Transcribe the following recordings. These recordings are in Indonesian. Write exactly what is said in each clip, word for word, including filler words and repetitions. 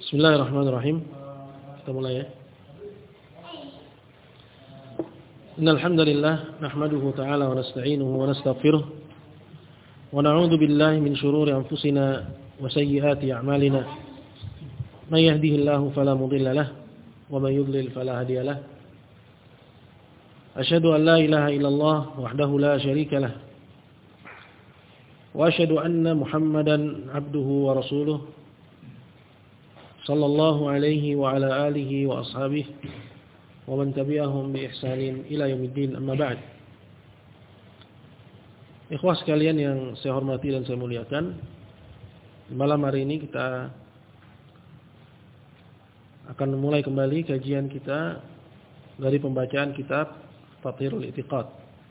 Bismillahirrahmanirrahim. Kita mulai ya. Innal hamdalillah nahmaduhu ta'ala wa nasta'inuhu wa nastaghfiruh wa na'udzu billahi min shururi anfusina wa sayyiati a'malina. May yahdihillahu fala mudilla lahu wa may yudlil fala hadiya lahu. Asyhadu an la ilaha illallah wahdahu la syarika lahu wa asyhadu anna Muhammadan 'abduhu wa rasuluh sallallahu alaihi wa ala alihi wa ashabihi wa man tabi'ahum bi ihsanin ila yaumiddin, amma ba'd. Ikhwah sekalian yang saya hormati dan saya muliakan, malam hari ini kita akan memulai kembali kajian kita dari pembacaan kitab Fathul I'tiqad,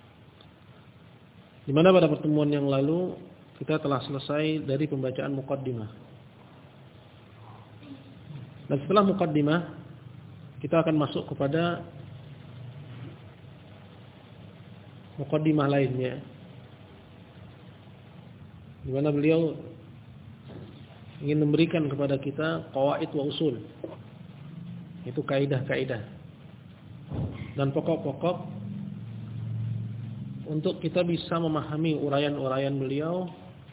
di mana pada pertemuan yang lalu kita telah selesai dari pembacaan muqaddimah. Dan setelah muqaddimah kita akan masuk kepada muqaddimah lainnya, di mana beliau ingin memberikan kepada kita qawaid wa usul, itu kaidah-kaidah dan pokok-pokok untuk kita bisa memahami uraian-uraian beliau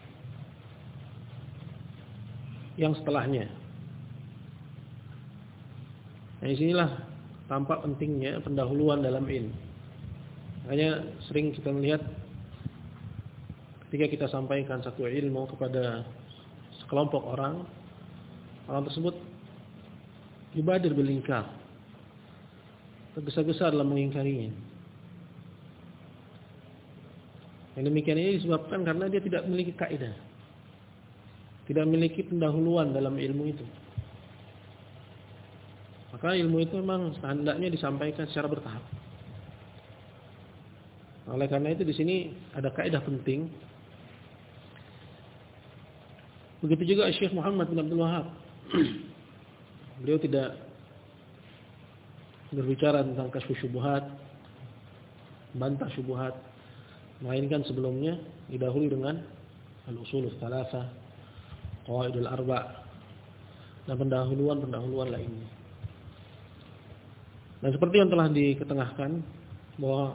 yang setelahnya. Nah, disinilah tampak pentingnya pendahuluan dalam ilmu. Makanya sering kita melihat ketika kita sampaikan satu ilmu kepada sekelompok orang, orang tersebut yubadir bil inkar, tergesa-gesa dalam mengingkarinya. Yang demikian ini disebabkan karena dia tidak memiliki kaidah, tidak memiliki pendahuluan dalam ilmu itu. Maka ilmu itu memang hendaknya disampaikan secara bertahap. Oleh karena itu di sini ada kaidah penting. Begitu juga Syekh Muhammad bin Abdul Wahhab. Beliau tidak berbicara tentang kasus syubhat, bantah syubhat, melainkan sebelumnya didahului dengan al-usulul tsalatsa, qawaidul arba', dan pendahuluan-pendahuluan lainnya. Dan seperti yang telah diketengahkan bahwa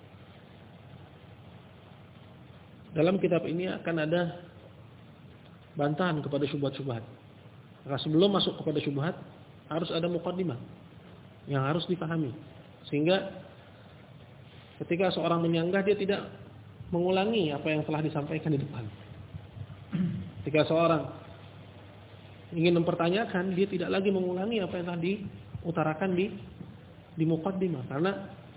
dalam kitab ini akan ada bantahan kepada syubhat-syubhat. Maka sebelum masuk kepada syubhat harus ada muqaddimah yang harus dipahami, sehingga ketika seorang menyanggah dia tidak mengulangi apa yang telah disampaikan di depan. Ketika seorang ingin mempertanyakan, dia tidak lagi mengulangi apa yang telah diutarakan di di muqaddimah, karena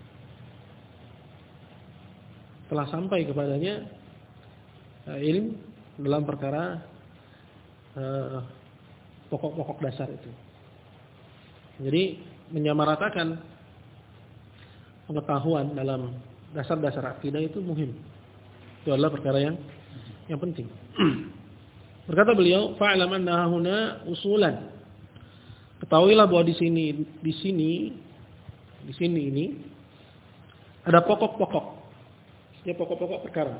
telah sampai kepadanya uh, ilmu dalam perkara uh, pokok-pokok dasar itu. Jadi menyamaratakan pengetahuan dalam dasar-dasar akidah itu muhim. Itu adalah perkara yang yang penting. Berkata beliau, fa'lam anna huna usulan. Ketahuilah bahwa di sini di sini Di sini ini ada pokok-pokok, ya pokok-pokok perkara,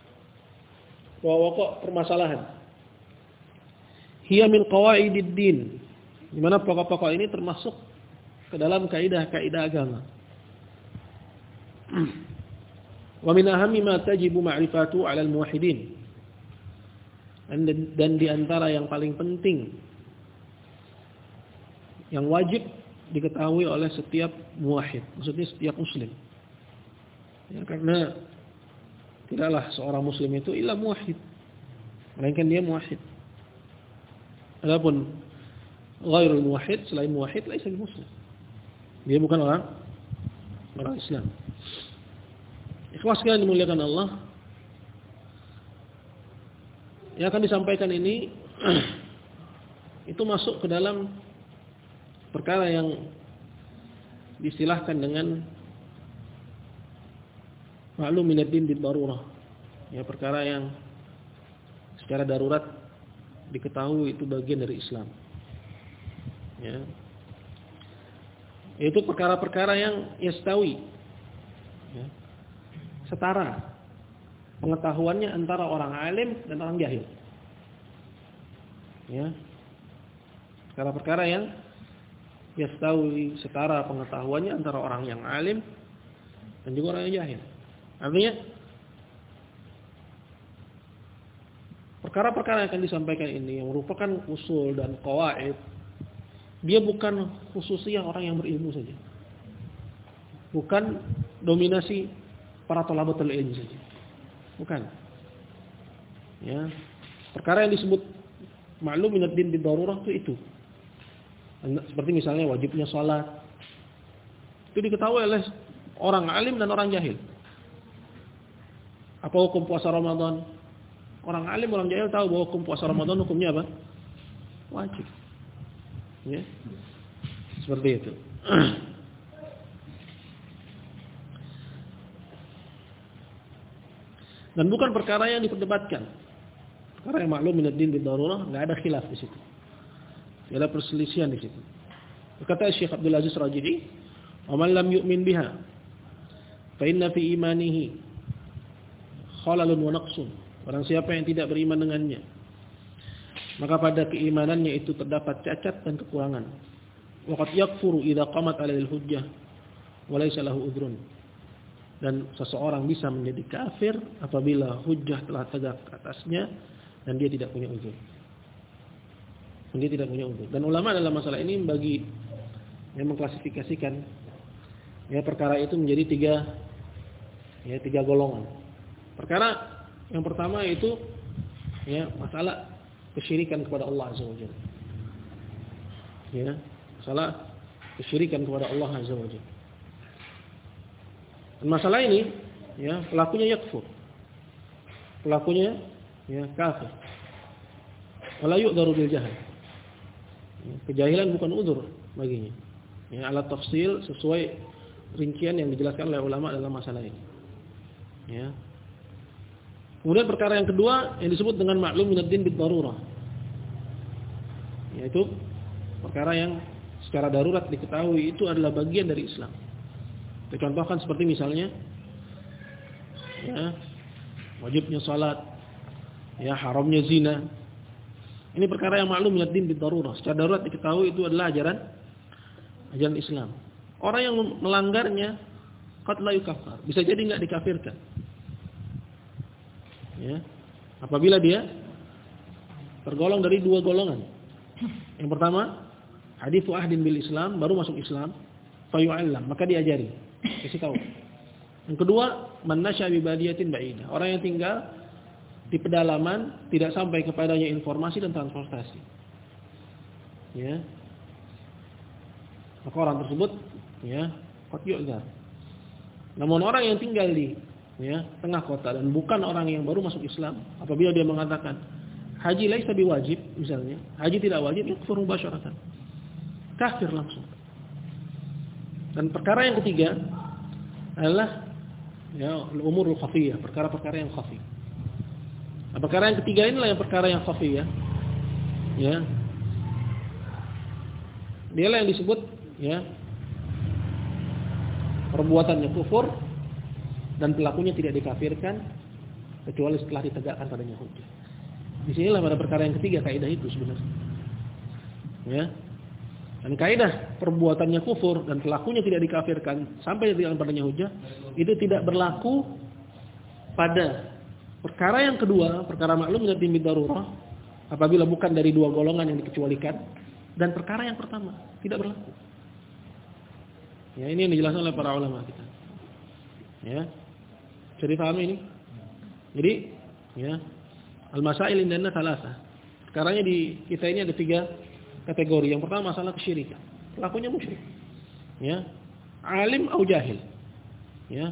pokok permasalahan. Hiya min qawaidid din, di mana pokok-pokok ini termasuk ke dalam kaidah-kaidah agama. Wa min ahammi ma tajibu ma'rifatu 'ala al-muwahhidin. Dan di antara yang paling penting yang wajib diketahui oleh setiap muwahhid, maksudnya setiap muslim. Ya, karena tidaklah seorang muslim itu illa muwahhid, melainkan dia muwahhid. Adapun ghairul muwahhid, selain muwahhid, laisa muslim. Dia bukan orang orang Islam. Ikhlas sekalian dimuliakan Allah. Yang akan disampaikan ini itu masuk ke dalam perkara yang diistilahkan dengan ma'lum minad din bid darurah. Ya, perkara yang secara darurat diketahui itu bagian dari Islam. Ya. Itu perkara-perkara yang yastawi. Ya. Setara pengetahuannya antara orang alim dan orang jahil. Ya. Perkara-perkara yang yastawi setara pengetahuannya antara orang yang alim dan juga orang yang jahil. Artinya perkara-perkara yang akan disampaikan ini yang merupakan usul dan qawaid, dia bukan khususnya orang yang berilmu saja. Bukan dominasi para thalabatul ilmi saja. Bukan. Ya. Perkara yang disebut ma'lum minad din bidarurah itu itu. Seperti misalnya wajibnya salat. Itu diketahui oleh orang alim dan orang jahil. Apa hukum puasa Ramadan? Orang alim, orang jahil tahu bahwa hukum puasa Ramadan hukumnya apa? Wajib. Ya. Seperti itu. Dan bukan perkara yang diperdebatkan. Perkara yang maklum minad din bidarurah, enggak ada khilaf di situ. Tidak ada perselisihan di situ. Berkata Syekh Abdul Aziz Rajidi, "Wa man lam yu'min biha, fa inna fi imanihi khalalun wa naqsun." Barang siapa yang tidak beriman dengannya, maka pada keimanannya itu terdapat cacat dan kekurangan. Wa qad yakfuru idza qamat 'alaihi al-hujjah wa laysa lahu udhrun. Dan seseorang bisa menjadi kafir apabila hujjah telah tegak atasnya dan dia tidak punya uzur. Dia tidak punya uzur. Dan ulama dalam masalah ini bagi yang mengklasifikasikan ya perkara itu menjadi tiga ya tiga golongan. Perkara yang pertama itu ya masalah kesyirikan kepada Allah Azza wa Jalla. Ya, masalah kesyirikan kepada Allah Azza wa Jalla. Dan masalah ini ya pelakunya yakfur. Pelakunya ya kafir. Wala yu'dharu bil jahl. Kejahilan bukan udzur baginya. Ya, alat tafsil sesuai rincian yang dijelaskan oleh ulama dalam masalah ini. Ya. Kemudian perkara yang kedua yang disebut dengan ma'lum minad din bid-darurah. Yaitu perkara yang secara darurat diketahui itu adalah bagian dari Islam. Dicontohkan seperti misalnya ya, wajibnya salat, ya haramnya zina. Ini perkara yang maklum minad din bid-darurah. Secara darurat diketahui itu adalah ajaran ajaran Islam. Orang yang melanggarnya qad la yukaffar, bisa jadi enggak dikafirkan. Ya. Apabila dia tergolong dari dua golongan. Yang pertama, haditsu ahdin bil Islam, baru masuk Islam, fayu'allam, maka diajari, kasih tahu. Yang kedua, man nasya bi badiyatin ba'idah, orang yang tinggal di pedalaman tidak sampai kepadanya informasi dan transportasi. Ya. Maka orang tersebut ya qad yu'dzar. Namun orang yang tinggal di ya tengah kota dan bukan orang yang baru masuk Islam, apabila dia mengatakan haji laisa biwajib misalnya, haji tidak wajib, yakfur mubasyaratan. Kafir langsung. Dan perkara yang ketiga adalah ya al-umurul khafiyah, perkara-perkara yang khafi. Nah, perkara yang ketiga inilah yang perkara yang khafi ya. Ya. Dialah yang disebut ya perbuatannya kufur dan pelakunya tidak dikafirkan kecuali setelah ditegakkan padanya hujjah. Di sinilah pada perkara yang ketiga kaidah itu sebenarnya. Ya. Dan kaidah perbuatannya kufur dan pelakunya tidak dikafirkan sampai ditegakkan padanya hujjah itu tidak berlaku pada perkara yang kedua, perkara maklum minad din bid-darurah, apabila bukan dari dua golongan yang dikecualikan, dan perkara yang pertama tidak berlaku. Ya, ini yang dijelaskan oleh para ulama kita. Ya. Bisa dipahami ini? Jadi, ya, al-masail indana thalatha. Perkaranya di kita ini ada tiga kategori. Yang pertama masalah kesyirikan. Pelakunya musyrik. Ya. Alim atau jahil. Ya.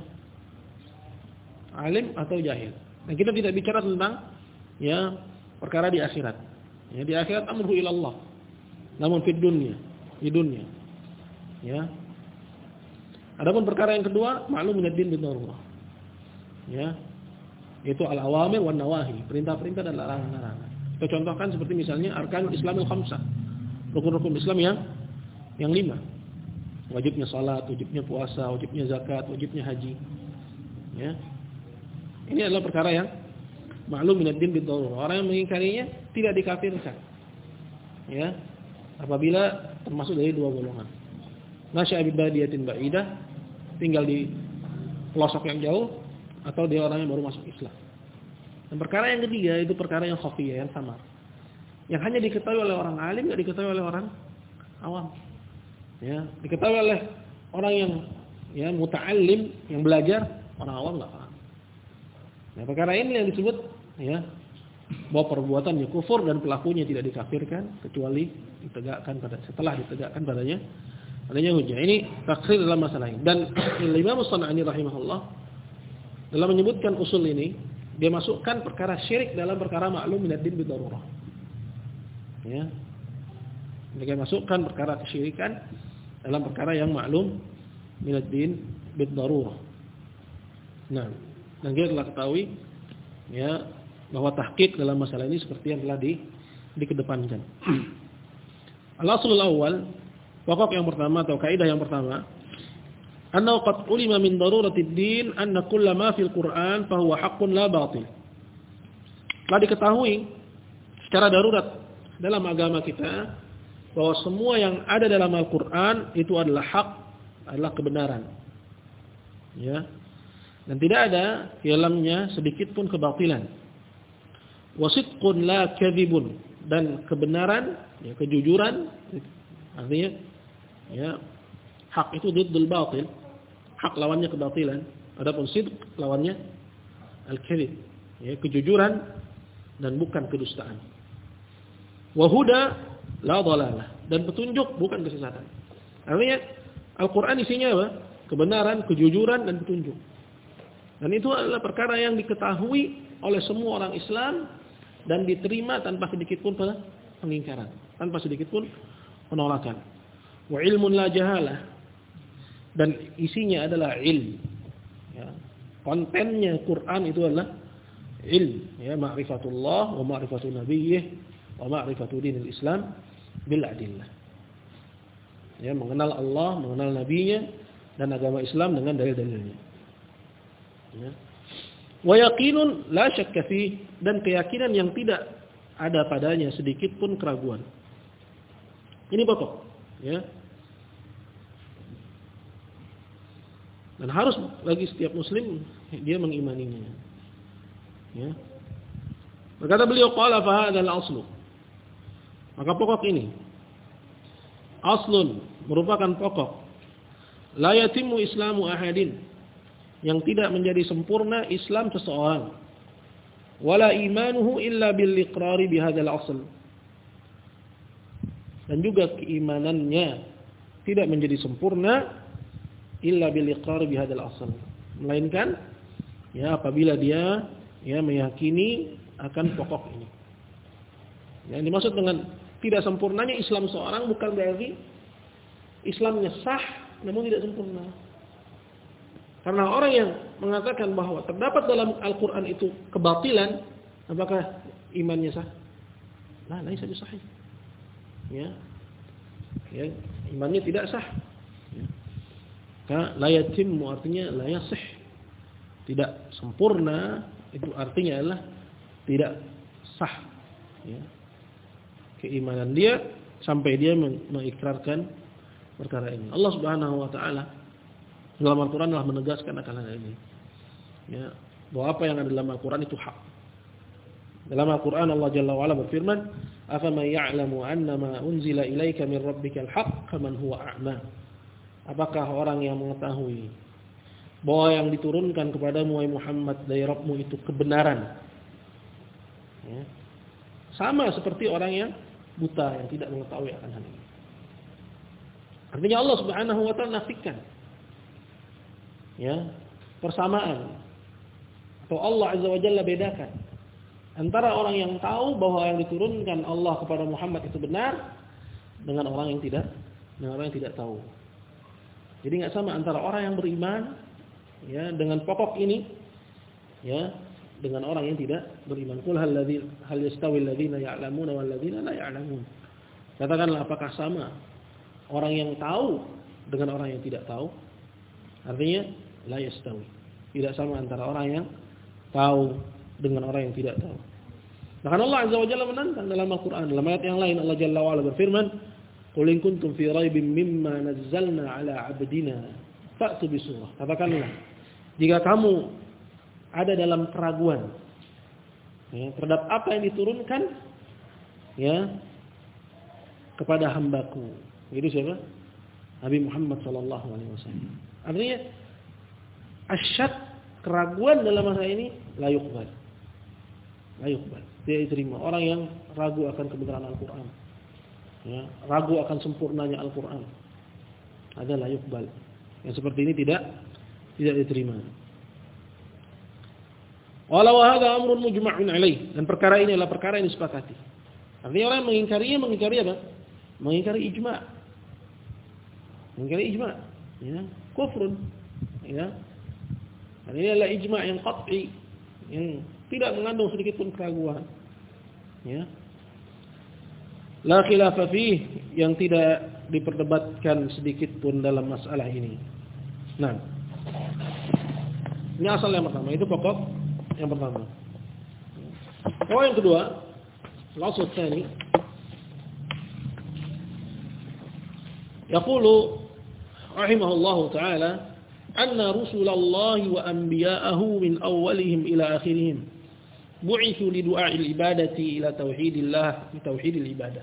Alim atau jahil. Dan kita tidak bicara tentang ya perkara di akhirat. Ya, di akhirat amruhu ila Allah. Namun di dunia, di dunia. Ya. Adapun perkara yang kedua, maklum minad din bid-darurah. Ya. Yaitu al-awamir wan nawahi, perintah-perintah dan larangan-larangan. Kita contohkan seperti misalnya arkanul Islamil khamsah. Rukun-rukun Islam yang yang lima. Wajibnya salat, wajibnya puasa, wajibnya zakat, wajibnya haji. Ya. Ini adalah perkara yang maklum minad din bid-darurah. Orang yang mengingkarinya tidak dikafirkan. Ya. apabila termasuk dari dua golongan. Nasya'a bi badiyatin ba'idah, tinggal di pelosok yang jauh, atau dia orang yang baru masuk Islam. Dan perkara yang ketiga itu perkara yang khafiyah, yang samar, yang hanya diketahui oleh orang alim, tidak diketahui oleh orang awam. Ya, diketahui oleh orang yang ya muta'allim, yang belajar, orang awam nggak paham. Nah, perkara ini yang disebut ya bahwa perbuatannya kufur dan pelakunya tidak dikafirkan kecuali ditegakkan pada setelah ditegakkan padanya adanya hujjah. Ini taksir dalam masalah ini. Dan Imam As-San'ani rahimahullah dalam menyebutkan usul ini, dia masukkan perkara syirik dalam perkara maklum minad din bidarurah. Ya. Dia masukkan perkara kesyirikan dalam perkara yang maklum minad din bidarurah. Nah, dan kita telah ketahui ya bahwa tahqiq dalam masalah ini seperti yang telah di dikedepankan. Al-aslul awwal, pokok yang pertama atau kaidah yang pertama, annahu qad ulima min daruratid din anna kulla ma fil Qur'an fa huwa haqqun la batil. Telah diketahui secara darurat dalam agama kita bahwa semua yang ada dalam Al-Qur'an itu adalah hak, adalah kebenaran. Ya. Dan tidak ada di dalamnya sedikit pun kebatilan. Wasidqun la kadhibun, dan kebenaran, ya, kejujuran, artinya ya hak itu diddul batil, hak lawannya kebatilan. Adapun sidq lawannya al-kadhib, ya, kejujuran dan bukan kedustaan. Wa huda la dhalalah, dan petunjuk bukan kesesatan. Artinya Al-Qur'an isinya apa? Kebenaran, kejujuran dan petunjuk. Dan itu adalah perkara yang diketahui oleh semua orang Islam dan diterima tanpa sedikit pun pengingkaran, tanpa sedikit pun penolakan. Wa ilmun la jahalah, dan isinya adalah ilm. Ya. Kontennya Quran itu adalah ilm, ya, ma'rifatullah wa ma'rifatu nabiyyih wa ma'rifatu dinil Islam bil adillah. Ya, mengenal Allah, mengenal nabinya dan agama Islam dengan dalil-dalilnya. Ya. Wa yaqinun la syakka fi, dan keyakinan yang tidak ada padanya sedikit pun keraguan. Ini pokok, ya. Dan harus bagi setiap muslim dia mengimaninya. Ya. Berkata beliau, qala fa hadzal aslu. Maka pokok ini aslun, merupakan pokok. La yatimmu islamu ahadin, yang tidak menjadi sempurna Islam seseorang. Wala imanuhu illa bil iqrari bihadzal asl. Dan juga keimanannya tidak menjadi sempurna illa bil iqrari bihadzal asl, melainkan ya apabila dia ya meyakini akan pokok ini. Yang dimaksud dengan tidak sempurnanya Islam seorang bukan berarti Islamnya sah namun tidak sempurna. Karena orang yang mengatakan bahwa terdapat dalam Al-Quran itu kebatilan, apakah imannya sah? Nah, laisa bisahih. Ya. Ya, imannya tidak sah. Ya. Karena la yatimmu artinya la yasih. Tidak sempurna, itu artinya adalah tidak sah. Ya. Keimanan dia sampai dia mengikrarkan perkara ini. Allah Subhanahu wa taala dalam Al-Quran telah menegaskan akan hal ini. Ya, bahwa apa yang ada dalam Al-Quran itu hak. Dalam Al-Quran Allah Jalla wa'ala berfirman, "Afaman ya'lamu annama unzila ilaika min rabbikal haqq kaman huwa a'ma." Apakah orang yang mengetahui bahwa yang diturunkan kepadamu wahai Muhammad dari Rabbmu itu kebenaran, ya, sama seperti orang yang buta yang tidak mengetahui akan hal ini. Artinya Allah Subhanahu wa taala nafikan ya persamaan, atau Allah Azza wa Jalla bedakan antara orang yang tahu bahwa yang diturunkan Allah kepada Muhammad itu benar dengan orang yang tidak dengan orang yang tidak tahu. Jadi enggak sama antara orang yang beriman ya dengan pokok ini ya dengan orang yang tidak beriman. Qul hal ladzina hal yastawi alladziina ya'lamuuna wal ladziina la ya'lamuun. Katakanlah, apakah sama orang yang tahu dengan orang yang tidak tahu? Artinya la yastawi, tidak sama antara orang yang tahu dengan orang yang tidak tahu. Bahkan Allah Azza wa Jalla menantang dalam Al-Quran. Dalam ayat yang lain Allah Jalla wa Ala berfirman, Qul in kuntum fi raibin mimma nazzalna ala 'abdina fa'tu bi surah. Katakanlah, jika kamu ada dalam keraguan ya, terhadap apa yang diturunkan ya kepada hambaku. Itu siapa? Nabi Muhammad sallallahu alaihi wasallam. Artinya asyad, keraguan dalam masalah ini la yuqbal. La yuqbal. Tidak diterima. Orang yang ragu akan kebenaran Al-Qur'an. Ya, ragu akan sempurnanya Al-Qur'an. Ada la yuqbal. Yang seperti ini tidak tidak diterima. Walau hadza amrun mujma'un alaih, dan perkara ini adalah perkara yang disepakati. Artinya orang yang mengingkarinya mengingkari apa? Mengingkari ijma'. Mengingkari ijma', ya, kufrun, ya. Dan ini adalah ijma' yang qat'i, yang tidak mengandung sedikit pun keraguan. Ya. La khilafa fih, yang tidak diperdebatkan sedikit pun dalam masalah ini. Nah, ini asal yang pertama, itu pokok yang pertama. Pokok yang kedua, al-asl tsani, yaqulu rahimahullahu ta'ala anna rusulallahi wa anbiya'ahu min awwalihim ila akhirihim bu'ithu li du'a'il ibadati ila tauhidillah, tauhidil ibadah.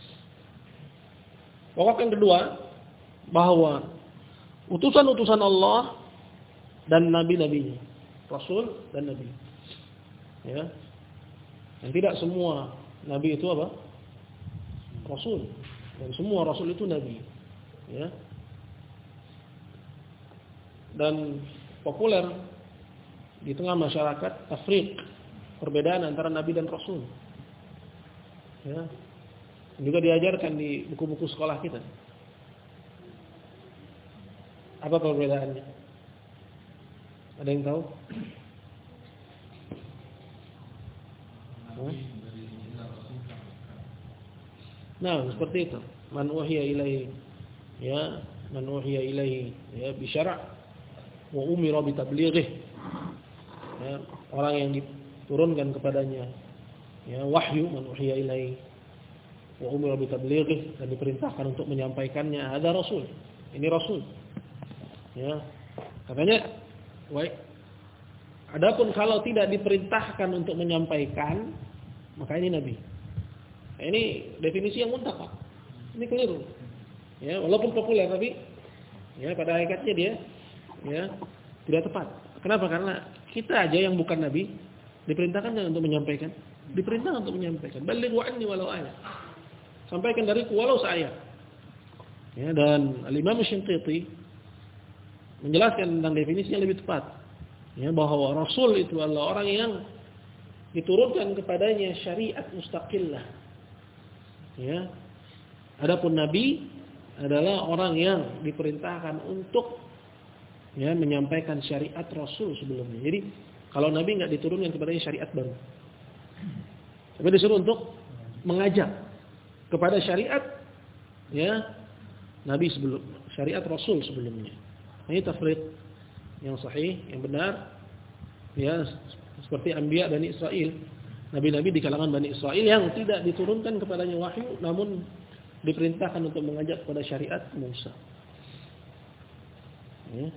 Pokok yang kedua, bahwa utusan-utusan Allah dan nabi-nabinya, rasul dan nabi. Ya. Dan tidak semua nabi itu apa? Rasul. Dan semua rasul itu nabi. Ya. Dan populer di tengah masyarakat tafriq, perbedaan antara nabi dan rasul. Ya. Juga diajarkan di buku-buku sekolah kita. Apa perbedaannya? Ada yang tahu? Huh? Nah, seperti itu. Man uhiya ilaihi, ya, man uhiya ilaihi, ya, bi syara' wa umira bi tablighihi. Ya, orang yang diturunkan kepadanya, ya, wahyu, man uhiya ilaihi wa umira bi tablighihi, dan diperintahkan untuk menyampaikannya, ada rasul. Ini rasul. Ya. Katanya, baik. Adapun kalau tidak diperintahkan untuk menyampaikan, maka ini nabi. Nah, ini definisi yang mutlak. Ini keliru. Ya, walaupun populer tapi ya pada hakikatnya dia ya tidak tepat. Kenapa? Karena kita aja yang bukan nabi diperintahkan untuk menyampaikan, diperintahkan untuk menyampaikan. Baligh wa anni walau ayat. Sampaikan dariku walau seayat. Ya, dan Al-Imam Shinqiti menjelaskan tentang definisinya lebih tepat. Ya, bahwa rasul itu adalah orang yang diturunkan kepadanya syariat mustaqillah. Ya. Adapun nabi adalah orang yang diperintahkan untuk ya menyampaikan syariat rasul sebelumnya. Jadi kalau nabi enggak diturunkan kepadanya syariat baru. Tapi disuruh untuk mengajak kepada syariat ya nabi sebelum, syariat rasul sebelumnya. Ini tafriq yang sahih, yang benar, ya, seperti Anbiya Bani Israel, nabi-nabi di kalangan Bani Israel yang tidak diturunkan kepadanya wahyu, namun diperintahkan untuk mengajak kepada syariat Musa. Ya.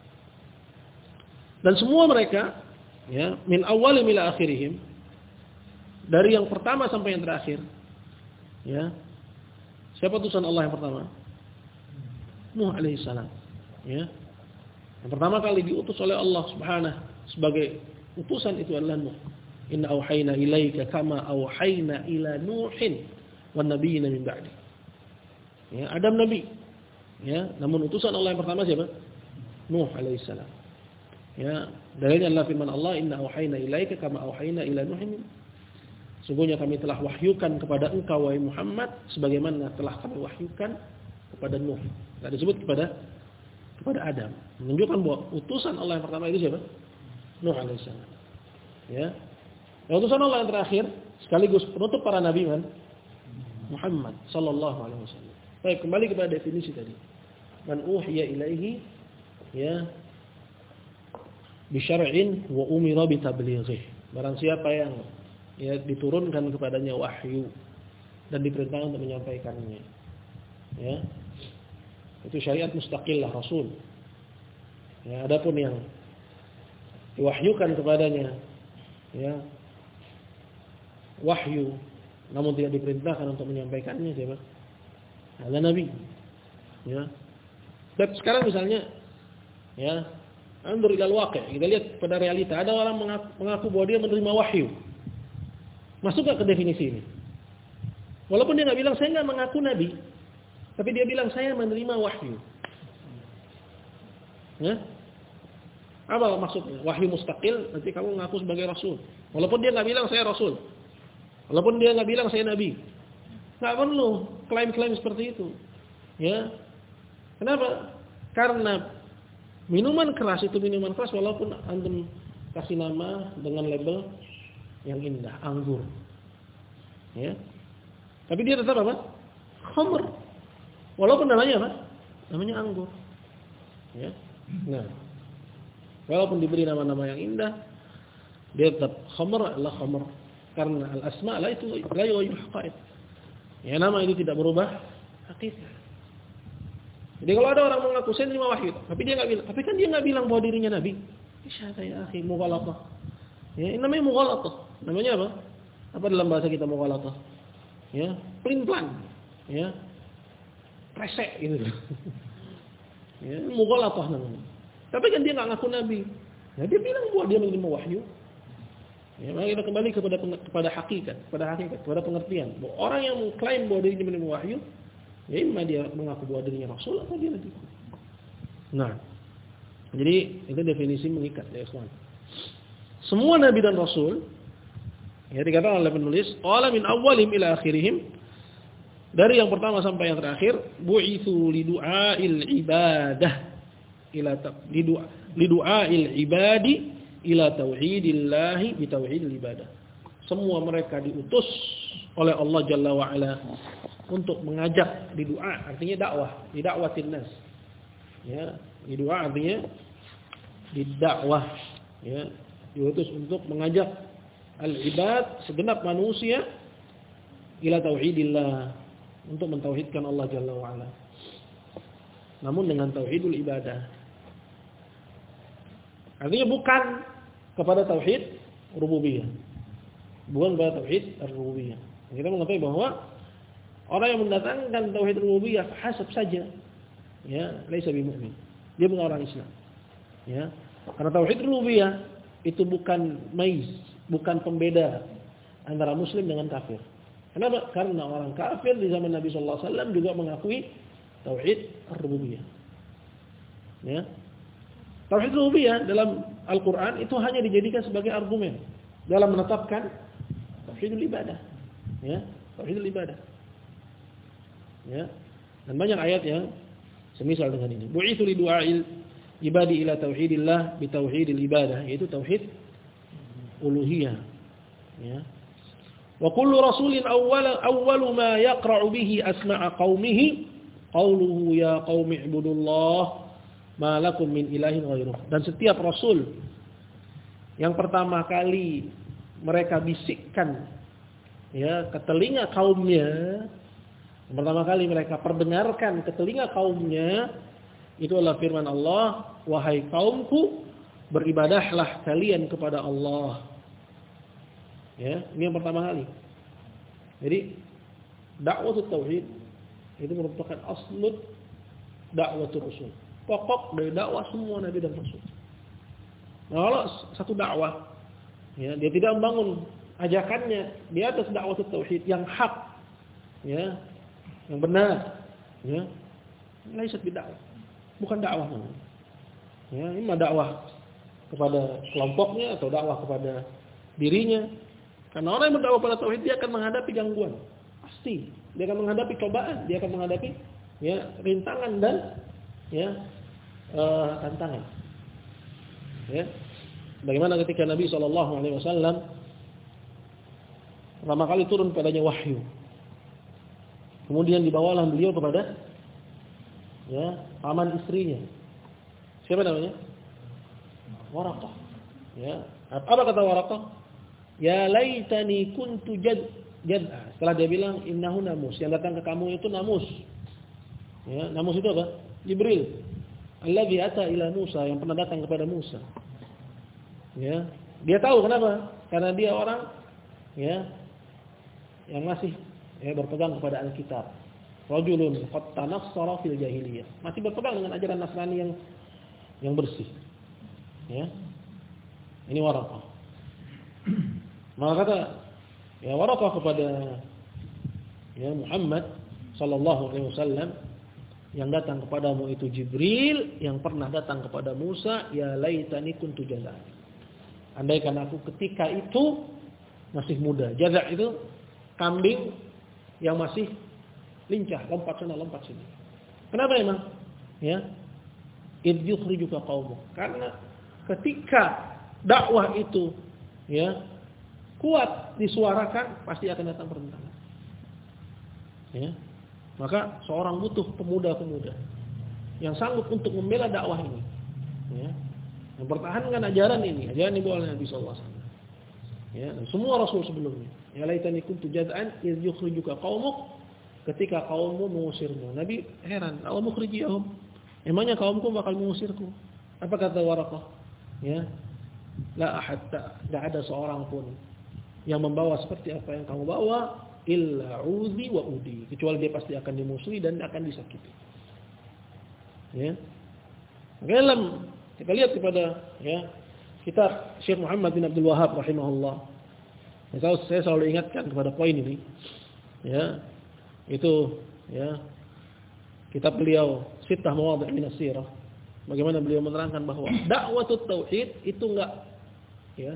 Dan semua mereka, ya, min awwalim ila akhirihim, dari yang pertama sampai yang terakhir, ya, siapa utusan Allah yang pertama? Nuh alaihissalam. Ya. Yang pertama kali diutus oleh Allah Subhanahu sebagai utusan itu adalah Nuh. Inna auhayna ilaika kama auhayna ila Nuhin wan nabiyina min ba'di. Ya, Adam nabi. Ya, namun utusan Allah yang pertama siapa? Nuh alaihissalam. Ya, dalilnya adalah firman Allah, inna auhayna ilaika kama auhayna ila Nuhin. Sungguhnya kami telah wahyukan kepada engkau wahai Muhammad sebagaimana telah kami wahyukan kepada Nuh. Enggak disebut kepada kepada Adam. Menunjukkan bahwa utusan Allah yang pertama itu siapa? Nuh alaihissalam. Ya. Dan utusan Allah yang terakhir sekaligus penutup para nabi kan? Muhammad sallallahu alaihi wasallam. Baik, kembali kepada definisi tadi. Man uhiya ilaihi ya bi syar'in wa umira bi tablighihi. Barang siapa yang ya diturunkan kepadanya wahyu dan diperintahkan untuk menyampaikannya. Ya. Itu syariat mustaqillah Rasul. Ya, adapun yang diwahyukan kepadanya, ya, wahyu, namun tidak diperintahkan untuk menyampaikannya siapa? Ada Nabi. Ya. Dan sekarang misalnya, ya, andur ilal waqi', kita lihat pada realita, ada orang mengaku, mengaku bahwa dia menerima wahyu. Masuk gak ke definisi ini? Walaupun dia nggak bilang saya nggak mengaku Nabi, tapi dia bilang saya menerima wahyu. Ya? Apa maksudnya? Wahyu mustaqil, nanti kamu mengaku sebagai Rasul. Walaupun dia nggak bilang saya Rasul, walaupun dia nggak bilang saya Nabi, nggak perlu klaim-klaim seperti itu. Ya, kenapa? Karena minuman keras itu minuman keras, walaupun antum kasih nama dengan label yang indah, anggur. Ya. Tapi dia tetap apa? Khamr. Walaupun namanya apa? Namanya anggur. Ya. Nah, walaupun diberi nama-nama yang indah, dia tetap khamr adalah khamr. Karena al-asma' la itu la yughayyiru haqa'iq. Ya, nama itu tidak berubah hakikat. Jadi kalau ada orang mengaku saya terima wahyu, tapi dia enggak bilang, tapi kan dia enggak bilang bahwa dirinya nabi. Isyata ya akhi, mughalatah. Ya, ini namanya mughalatah. Namanya apa? Apa dalam bahasa kita mughalatah? Ya, pelin-pelan. Ya. Resek gitu. Ya, mughalatah namanya. Tapi kan dia enggak ngaku nabi. Nah, dia bilang bahwa dia menerima wahyu. Ya, maka kita kembali kepada kepada hakikat, kepada hakikat, kepada pengertian. Bahwa orang yang mengklaim bahwa dirinya menerima wahyu, ya imma dia mengaku bahwa dirinya rasul atau dia nabi. Nah, jadi itu definisi mengikat ya ikhwan. Semua nabi dan rasul, ya dikatakan oleh penulis, qala min awwalihim ila akhirihim, dari yang pertama sampai yang terakhir, bu'itsu lidu'ail ibadah ila lidu'a lidu'ail ibadi ila tauhidillahi bi tauhidil ibadah. Semua mereka diutus oleh Allah Jalla wa Ala untuk mengajak di doa, artinya dakwah, di dakwatin nas. Ya, di doa artinya di dakwah, ya, diutus untuk mengajak al-ibad, segenap manusia ila tauhidillah, untuk mentauhidkan Allah Jalla wa Ala. Namun dengan tauhidul ibadah. Artinya bukan kepada tauhid rububiyah. Bukan kepada tauhid ar-rububiyah. Kita mengetahui bahwa orang yang mendatangkan tauhid rububiyah hasab saja, ya, laisa bimumin. Dia bukan orang Islam. Ya. Karena tauhid rububiyah itu bukan maiz, bukan pembeda antara muslim dengan kafir. Kenapa? Karena orang kafir di zaman Nabi sallallahu alaihi wasallam juga mengakui tauhid ar-rububiyah. Ya. Tauhid rububiyah dalam Al-Qur'an itu hanya dijadikan sebagai argumen dalam menetapkan tauhidul ibadah. Ya, tauhidul ibadah. Ya. Dan banyak ayat yang semisal dengan ini. Bu'itsu li du'ail ibadi ila tauhidillah bi tauhidil ibadah, yaitu tauhid uluhiyah. Ya. Wa kullu rasulin awwala awwalu ma yaqra'u bihi asma'a qaumihi qauluhu ya qaumi ibudullah ma lakum min ilahin ghairuh. Dan setiap rasul yang pertama kali mereka bisikkan, ya, ke telinga kaumnya, yang pertama kali mereka perdengarkan ke telinga kaumnya, itu adalah firman Allah, wahai kaumku, beribadahlah kalian kepada Allah. Ya, ini yang pertama kali. Jadi dakwah tauhid itu merupakan aslut dakwatul rasul. Pokok dari dakwah semua nabi dan rasul. Nah, kalau satu dakwah, ya, dia tidak membangun ajakannya di atas dakwah tauhid yang hak, ya, yang benar, ya, laisat bidakwah, bukan dakwah namanya. Ya, ini dakwah kepada kelompoknya atau dakwah kepada dirinya. Karena orang yang berdakwah pada tauhid dia akan menghadapi gangguan, pasti. Dia akan menghadapi cobaan, dia akan menghadapi, ya, rintangan dan, ya, uh, tantangan. Ya. Bagaimana ketika Nabi sallallahu alaihi wasallam pertama kali turun padanya wahyu. Kemudian dibawalah beliau kepada, ya, paman istrinya. Siapa namanya? Waraqah. Ya. Apa kata Waraqah? Ya laitani kuntu jad jad'a. Setelah dia bilang innahu namus, yang datang ke kamu itu namus. Ya, namus itu apa? Jibril. Allazi ata ila Musa, yang pernah datang kepada Musa. Ya, dia tahu kenapa? Karena dia orang ya yang masih ya berpegang kepada Alkitab. Rajulun qad tanassara fil jahiliyah. Masih berpegang dengan ajaran Nasrani yang yang bersih. Ya. Ini Waraqah. Maka kata ya Waraqah kepada ya Muhammad sallallahu alaihi wasallam, yang datang kepadamu itu Jibril yang pernah datang kepada Musa, ya laitani kuntu jaza'. Andaikan aku ketika itu masih muda. Jaza' itu kambing yang masih lincah, lompat sana lompat sini. Kenapa emang? Ya. Id yukhrijuka qaumuk. Karena ketika dakwah itu ya kuat disuarakan, pasti akan datang pertentangan. Ya. Maka seorang butuh pemuda-pemuda yang sanggup untuk membela dakwah ini, ya, mempertahankan ajaran ini, ajaran yang dibawa oleh Nabi sallallahu alaihi wasallam. Ya, dan semua rasul sebelumnya. Ya laitani kuntu jaz'an iz yukhrijuka qaumuk, ketika kaummu mengusirmu. Nabi heran, "Aw mukhrijiyahum?" Emangnya kaumku bakal mengusirku? Apa kata Waraqah? Ya, la ahad, tidak ada seorang pun yang membawa seperti apa yang kamu bawa, illa uzi wa udi, kecuali dia pasti akan dimusuhi dan akan disakiti. Ya. Dalam kita lihat kepada ya kitab Syekh Muhammad bin Abdul Wahhab rahimahullah. Ya, saya selalu ingatkan kepada poin ini. Ya. Itu ya kitab beliau Sittah Mawadhi' min as-Sirah. Bagaimana beliau menerangkan bahwa dakwatut tauhid itu enggak ya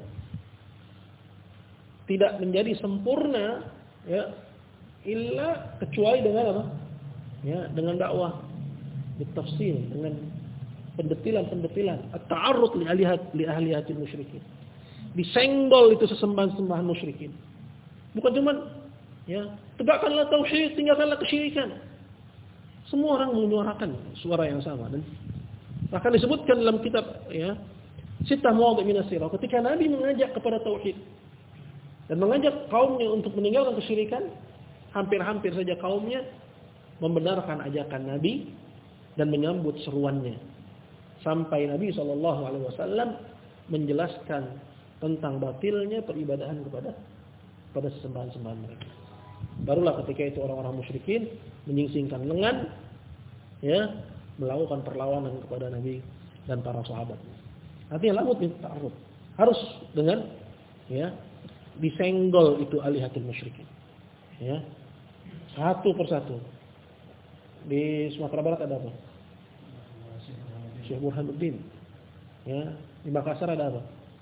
tidak menjadi sempurna ya illa kecuali dengan apa? Ya, dengan dakwah bitafsil, dengan pendetilan-pendetilan, at-ta'arrud li ahlihat li ahliyatil musyrikin. Disenggol itu sesembahan-sembahan musyrikin. Bukan cuman ya, tegakkanlah tauhid, tinggalkanlah kesyirikan. Semua orang menyuarakan suara yang sama, dan bahkan disebutkan dalam kitab ya Sittah Mawadhi' min as-Sirah, ketika Nabi mengajak kepada tauhid dan mengajak kaumnya untuk meninggalkan kesyirikan, hampir-hampir saja kaumnya membenarkan ajakan Nabi dan menyambut seruannya. Sampai Nabi shallallahu alaihi wasallam menjelaskan tentang batilnya peribadahan kepada pada sesembahan-sembahan mereka. Barulah ketika itu orang-orang musyrikin menyingsingkan lengan, ya, melakukan perlawanan kepada Nabi dan para sahabat. Artinya lamut itu ta'arud. Harus dengan ya disenggol itu alihatul musyrikin. Ya. Satu persatu. Di Sumatera Barat ada apa? Syekh Burhanuddin. Ya, di Makassar ada apa?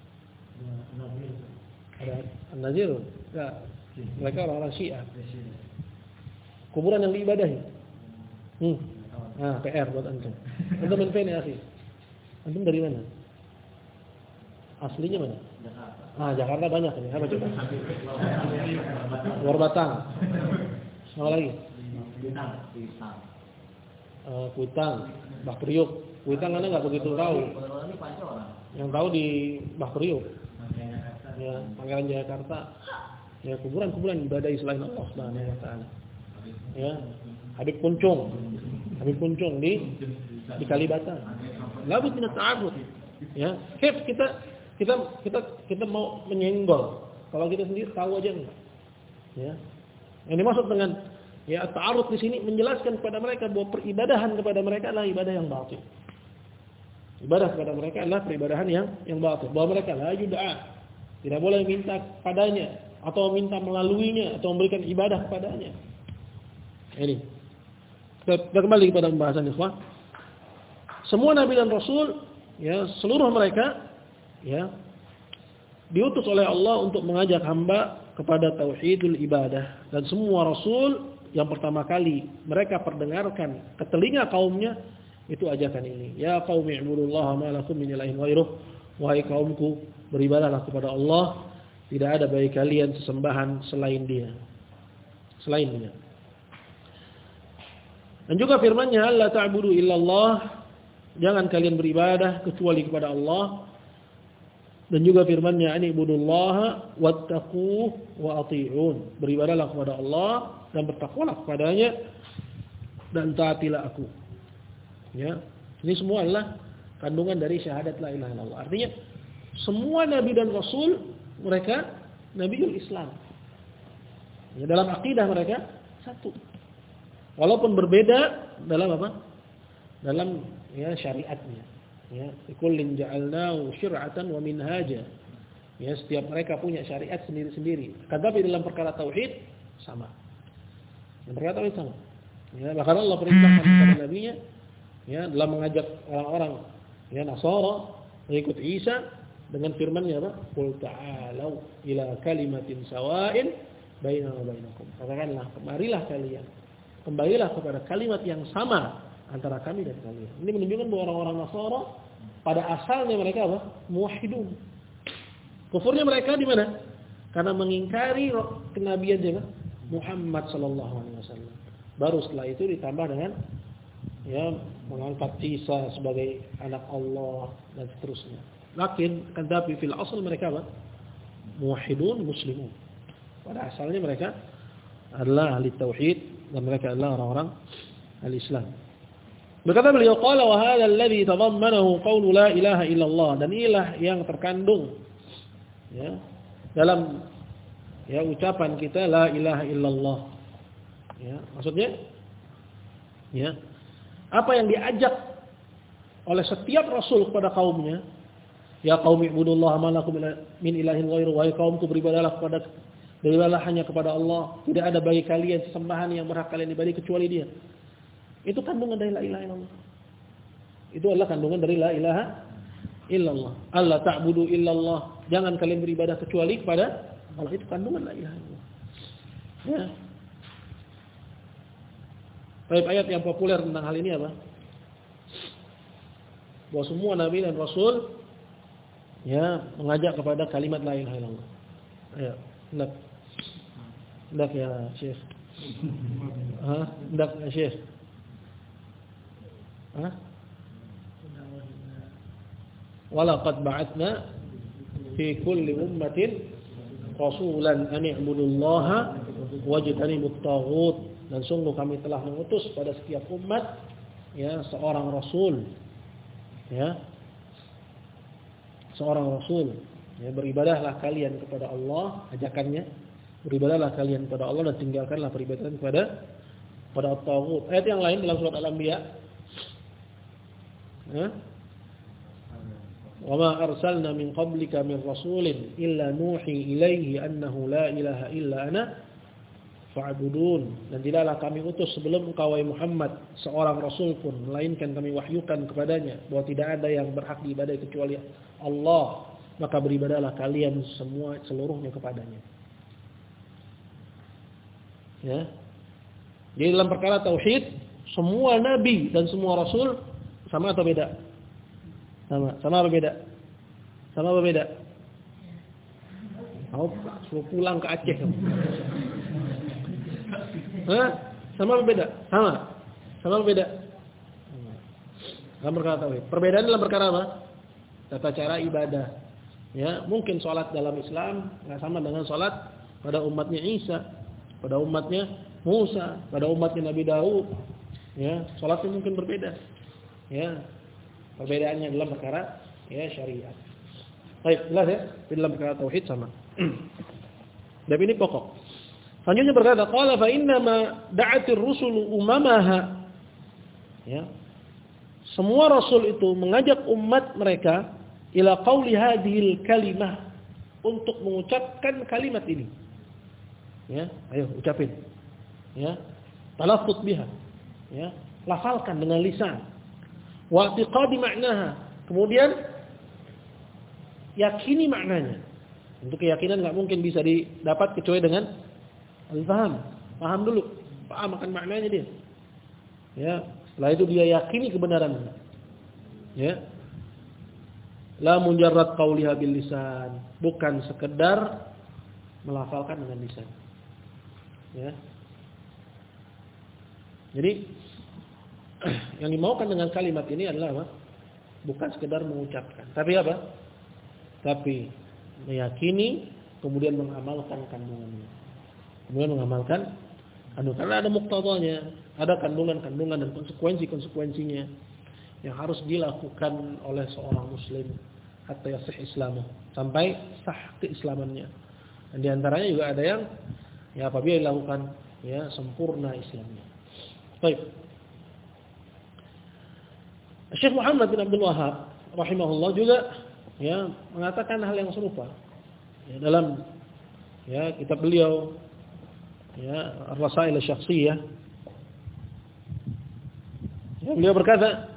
Ada An-Nazir. Ya, mereka orang-orang Syiah. Kuburan yang diibadahi. Hmm. Ah, P R buat antum. Antum main pen ya, akhi. Antum dari mana? Aslinya mana? Jakarta. Ah, Jakarta banyak ini. Apa coba? Luar Batang. Apa lagi? Kuitang. Kuitang. Uh, Kuitang. Bah Priuk. Kuitang Anda nggak begitu tahu. Yang tahu di Bah Priuk. Ya, Pangeran Jakarta. Ya, kuburan-kuburan ibadah selain Allah Subhanahu wa taala. Ya, Habib Puncung. Habib Puncung di di Kalibata. Labud min at-ta'arrud. Ya, kif kita kita kita kita mau menyenggol. Kalau kita sendiri tahu aja enggak. Ya. Yang dimaksud dengan ya at-ta'arrud di sini menjelaskan kepada mereka bahwa peribadahan kepada mereka adalah ibadah yang batil. Ibadah kepada mereka adalah peribadahan yang yang batil. Bahwa mereka la yud'a. Tidak boleh minta padanya atau minta melaluinya atau memberikan ibadah kepadanya. Ini. Kita, kita kembali kepada pembahasan ikhwah. Semua nabi dan rasul, ya, seluruh mereka ya diutus oleh Allah untuk mengajak hamba kepada tauhidul ibadah, dan semua rasul yang pertama kali mereka perdengarkan ke telinga kaumnya itu ajakan ini. Ya qaumi ibudullaha ma lakum min ilahin ghairuh. Wahai kaumku, beribadahlah kepada Allah, tidak ada bagi kalian sesembahan selain Dia. Selain Dia. Dan juga firman-Nya, "La ta'budu illallah." Jangan kalian beribadah kecuali kepada Allah. Dan juga firman-Nya, "Anibudullaha wattaquhu wa athi'un." Beribadahlah kepada Allah dan bertakwalah kepadanya dan taatilah aku. Ya. Ini semua adalah kandungan dari syahadat la ilaha illallah. Artinya semua nabi dan rasul mereka nabiul Islam. Ya, dalam akidah mereka satu. Walaupun berbeda dalam apa? Dalam ya syariatnya. Ya, kullin ja'alnahu syir'atan wa minhaja. Ya, setiap mereka punya syariat sendiri-sendiri. Tetapi dalam perkara tauhid sama. Dalam perkara tauhid sama. Ya, bahkan Allah perintahkan kepada nabinya ya dalam mengajak orang-orang ya Nasara mengikut Isa dengan firman-Nya apa? Qul ta'alu ila kalimatin sawa'in bainana wa bainakum. Katakanlah, kemarilah kalian. Kembalilah kepada kalimat yang sama antara kami dan kalian. Ini menunjukkan bahwa orang-orang Nasara pada asalnya mereka apa? Muwahhidun. Kufurnya mereka di mana? Karena mengingkari kenabian juga Muhammad sallallahu alaihi wasallam. Baru setelah itu ditambah dengan ya mengangkat Isa sebagai anak Allah dan seterusnya. Lakin tetapi fil asal mereka apa? Muwahhidun muslimun. Pada asalnya mereka adalah ahli tauhid dan mereka adalah orang-orang al-Islam. Berkata beliau qala wa hadha alladhi tadammanahu qawlu la ilaha illallah, dan inilah yang terkandung ya dalam ya ucapan kita la ilaha illallah. Ya, maksudnya ya apa yang diajak oleh setiap rasul kepada kaumnya, ya qaumi ibudullaha ma lakum min ilahin ghairu, wahai kaumku beribadahlah kepada beribadahlah hanya kepada Allah, tidak ada bagi kalian sesembahan yang berhak kalian ibadahi kecuali Dia. Itu kandungan dari la ilaha illallah. Itu adalah kandungan dari la ilaha illallah. Allah ta'budu illallah. Jangan kalian beribadah kecuali kepada Allah. Itu kandungan la ilaha illallah. Ya. Baik, ayat yang populer tentang hal ini apa? Bahwa semua nabi dan rasul ya mengajak kepada kalimat la ilaha illallah. Ayo, hendak. Hendak ya, Syekh. Hah? Hendak ya, Syekh. Hah? Walaqad ba'atsna fi kulli ummatin rasulan an i'budullaha wajtanibut taghut, dan sungguh kami telah mengutus pada setiap umat ya seorang rasul ya seorang rasul ya beribadahlah kalian kepada Allah, ajakannya beribadahlah kalian kepada Allah dan tinggalkanlah peribadatan kepada pada taghut. Ayat yang lain dalam surat Al-Anbiya ya wa ma arsalna min qablika min rasulin illa nuhi ilaihi annahu la ilaha illa ana fa'budun, dan tidaklah kami utus sebelum engkau wahai Muhammad seorang rasul pun melainkan kami wahyukan kepadanya bahwa tidak ada yang berhak diibadahi kecuali Allah, maka beribadahlah kalian semua seluruhnya kepadanya. Ya. Jadi dalam perkara tauhid semua nabi dan semua rasul sama atau beda? Sama. Sama apa beda? Sama apa beda? Kau suruh pulang ke Aceh kamu. Hah? Sama apa beda? Sama. Sama apa beda? Dalam perkara tauhid. Perbedaan dalam perkara apa? Tata cara ibadah. Ya, mungkin salat dalam Islam enggak sama dengan salat pada umatnya Isa, pada umatnya Musa, pada umatnya Nabi Daud. Ya, salatnya mungkin berbeda. Ya. Perbedaannya dalam perkara ya syariat. Baik, jelas ya? Dalam perkara tauhid sama. Dan ini pokok. Selanjutnya berkata, qala fa inna ma da'atir rusulu umamaha. Ya. Semua rasul itu mengajak umat mereka ila qauli hadhil kalimah, untuk mengucapkan kalimat ini. Ya, ayo ucapin. Ya. Talaffuz biha. Ya, lafalkan dengan lisan. Wa i'tiqadi maknaha, kemudian yakini maknanya. Untuk keyakinan enggak mungkin bisa didapat kecuali dengan al-faham. Paham dulu, paham akan maknanya dia. Ya, setelah itu dia yakini kebenarannya. Ya. La mujarrad qauliha bil lisan, bukan sekedar melafalkan dengan lisan. Ya. Jadi yang dimaukan dengan kalimat ini adalah apa? Bukan sekedar mengucapkan, tapi apa? Tapi meyakini, kemudian mengamalkan kandungannya. Kemudian mengamalkan anu karena ada muktadanya, ada kandungan-kandungan dan konsekuensi-konsekuensinya yang harus dilakukan oleh seorang muslim hatta yasih islamu, sampai sah keislamannya. Dan di antaranya juga ada yang ya apabila dilakukan ya sempurna Islamnya. Baik. Syekh Muhammad bin Abdul Wahhab rahimahullah juga ya mengatakan hal yang serupa ya, dalam ya kitab beliau ya Ar-Rasail Asy-Syakhsiyah. Ya, beliau berkata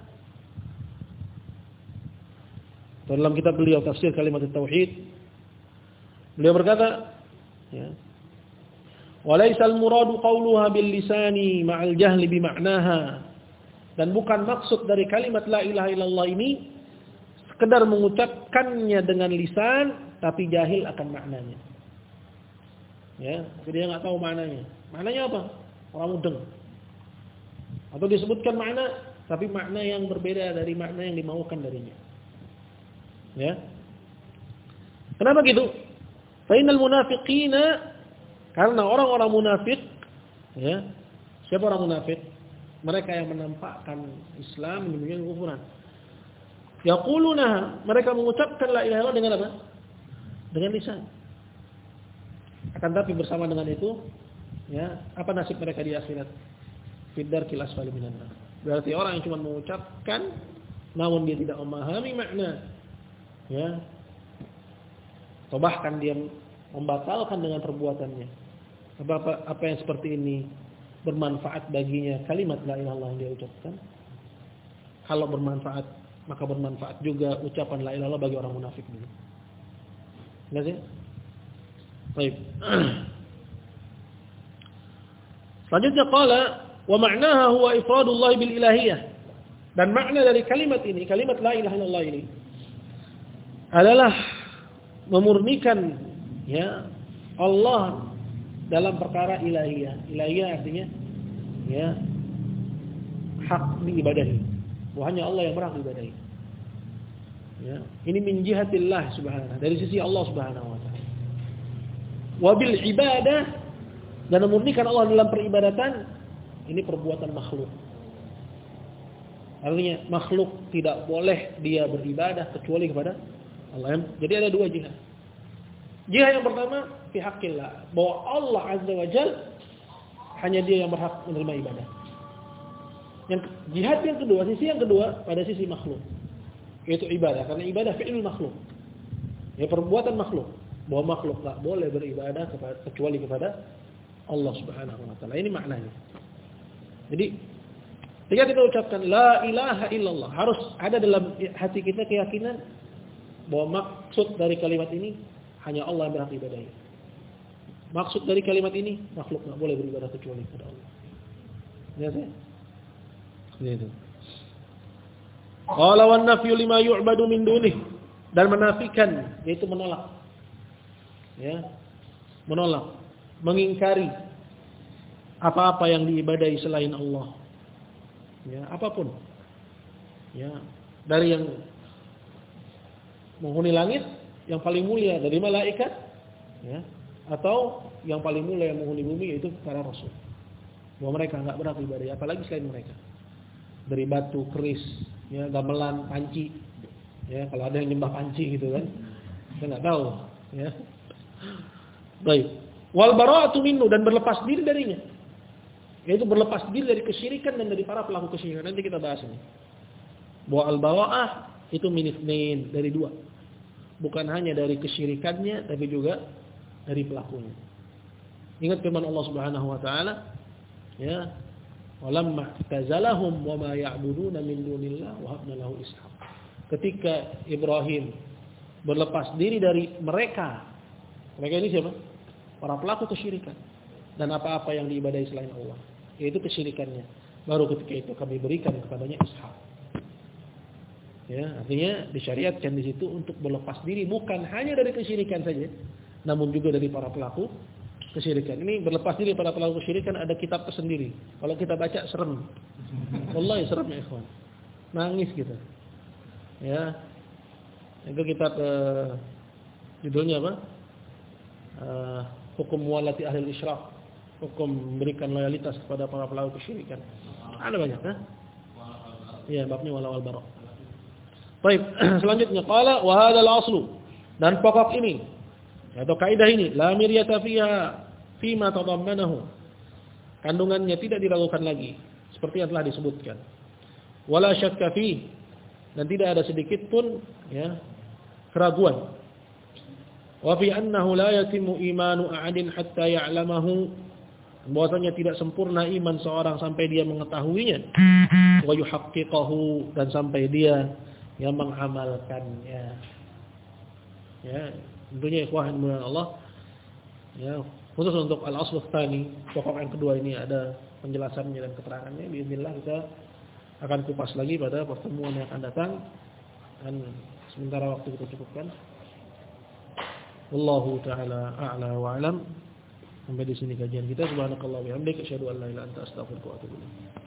dalam kitab beliau Tafsir Kalimat Tauhid, beliau berkata ya walaisal muradu qawluha bil lisani ma'al jahli bi ma'naha, dan bukan maksud dari kalimat la ilaha illallah ini sekedar mengucapkannya dengan lisan tapi jahil akan maknanya. Ya, dia enggak tahu maknanya. Maknanya apa? Orang mudeng. Atau disebutkan makna tapi makna yang berbeda dari makna yang dimaukan darinya. Ya. Kenapa gitu? Fa innal munafiqina, karena orang-orang munafik ya. Siapa orang munafik? Mereka yang menampakkan Islam menunjukkan kekufuran. Yaquluna, mereka mengucapkan la ilaha illallah dengan apa? Dengan lisan. Akan tapi bersama dengan itu, ya, apa nasib mereka di akhirat? Fid-darkil asfali minan nar. Berarti orang yang cuma mengucapkan namun dia tidak memahami makna, ya. Atau bahkan dia membatalkan dengan perbuatannya. Apa apa yang seperti ini bermanfaat baginya kalimat la ilaha illallah yang dia ucapkan? Kalau bermanfaat, maka bermanfaat juga ucapan la ilaha illallah bagi orang munafik ini. Enggak sih? Baik. Selanjutnya qala wa ma'naha huwa ifradullah bil ilahiyah. Dan makna dari kalimat ini, kalimat la ilaha illallah ini adalah memurnikan ya Allah dalam perkara ilahiyah. Ilahiyah artinya ya hak diibadahi. Bahwa hanya Allah yang berhak diibadahi. Ya, ini min jihatillah subhanahu, dari sisi Allah subhanahu wa ta'ala. Wabil ibadah, dan memurnikan Allah dalam peribadatan, ini perbuatan makhluk. Artinya makhluk tidak boleh dia beribadah kecuali kepada Allah. Jadi ada dua jihad. Jihad yang pertama fi haqqillah, bahwa Allah azza wa jalla hanya dia yang berhak menerima ibadah. Yang jihad yang kedua, sisi yang kedua pada sisi makhluk, yaitu ibadah, karena ibadah fi'il makhluk. Ya, perbuatan makhluk. Bahwa makhluk tak boleh beribadah kepada, kecuali kepada Allah Subhanahu wa taala. Ini maknanya. Jadi ketika kita ucapkan la ilaha illallah, harus ada dalam hati kita keyakinan bahwa maksud dari kalimat ini hanya Allah yang berhak ibadahi. Maksud dari kalimat ini makhluk tak boleh beribadah kecuali kepada Allah. Ya sih? Gitu. Qala wan nafyu lima yu'badu min dunih, dan menafikan yaitu menolak. Ya, menolak, mengingkari apa-apa yang diibadahi selain Allah. Ya, apapun. Ya, dari yang menghuni langit yang paling mulia dari malaikat, ya, atau yang paling mulia yang menghuni bumi yaitu para rasul. Bahwa mereka enggak berhak ibadahi apalagi selain mereka. Dari batu, keris, ya, gamelan, panci. Ya, kalau ada yang nyembah panci gitu kan. Saya enggak tahu, ya. Baik. Wal bara'atu minhu, dan berlepas diri darinya. Yaitu berlepas diri dari kesyirikan dan dari para pelaku kesyirikan. Nanti kita bahas ini. Bahwa al-bara'ah itu min itsnain, dari dua. Bukan hanya dari kesyirikannya tapi juga dari pelakunya. Ingat firman Allah Subhanahu wa taala, ya, walamma tazalahum wama ya'buduna min dunillah wa habna lahu ishaq. Ketika Ibrahim berlepas diri dari mereka, mereka ini siapa? Para pelaku kesyirikan dan apa-apa yang diibadahi selain Allah, yaitu kesyirikannya. Baru ketika itu kami berikan kepadanya Ishak. Ya, artinya disyariatkan di situ untuk berlepas diri bukan hanya dari kesyirikan saja, namun juga dari para pelaku kesyirikan. Ini berlepas diri para pelaku kesyirikan ada kitab tersendiri. Kalau kita baca serem. Wallahi serem ya ikhwan. Nangis gitu. Ya. Itu kitab uh, judulnya apa? Uh, Hukum Muwalati Ahli Isyraq. hukum memberikan loyalitas kepada para pelaku kesyirikan. Ada banyak, kan? Iya, babnya wala wal bara. Baik, selanjutnya qala wa hadzal aslu, dan pokok ini atau kaidah ini la miryata fiha fima tadammanahu, kandungannya tidak diragukan lagi seperti yang telah disebutkan. Wala syakka fi, dan tidak ada sedikit pun ya keraguan. Wa fi annahu la yatimu imanu ahadin hatta ya'lamahu, bahwasanya tidak sempurna iman seorang sampai dia mengetahuinya, wa yuhaqqiqahu, dan sampai dia yang mengamalkannya. Ya, tentunya ikhwan mulia Allah, ya, khusus untuk al-asl tsani, pokok yang kedua ini ada penjelasannya dan keterangannya. Bismillah kita akan kupas lagi pada pertemuan yang akan datang, dan sementara waktu kita cukupkan. Wallahu taala a'la wa a'lam. Sampai di sini kajian kita. Subhanakallah wa bihamdika asyhadu an la ilaha illa anta astaghfiruka wa atubu ilaik.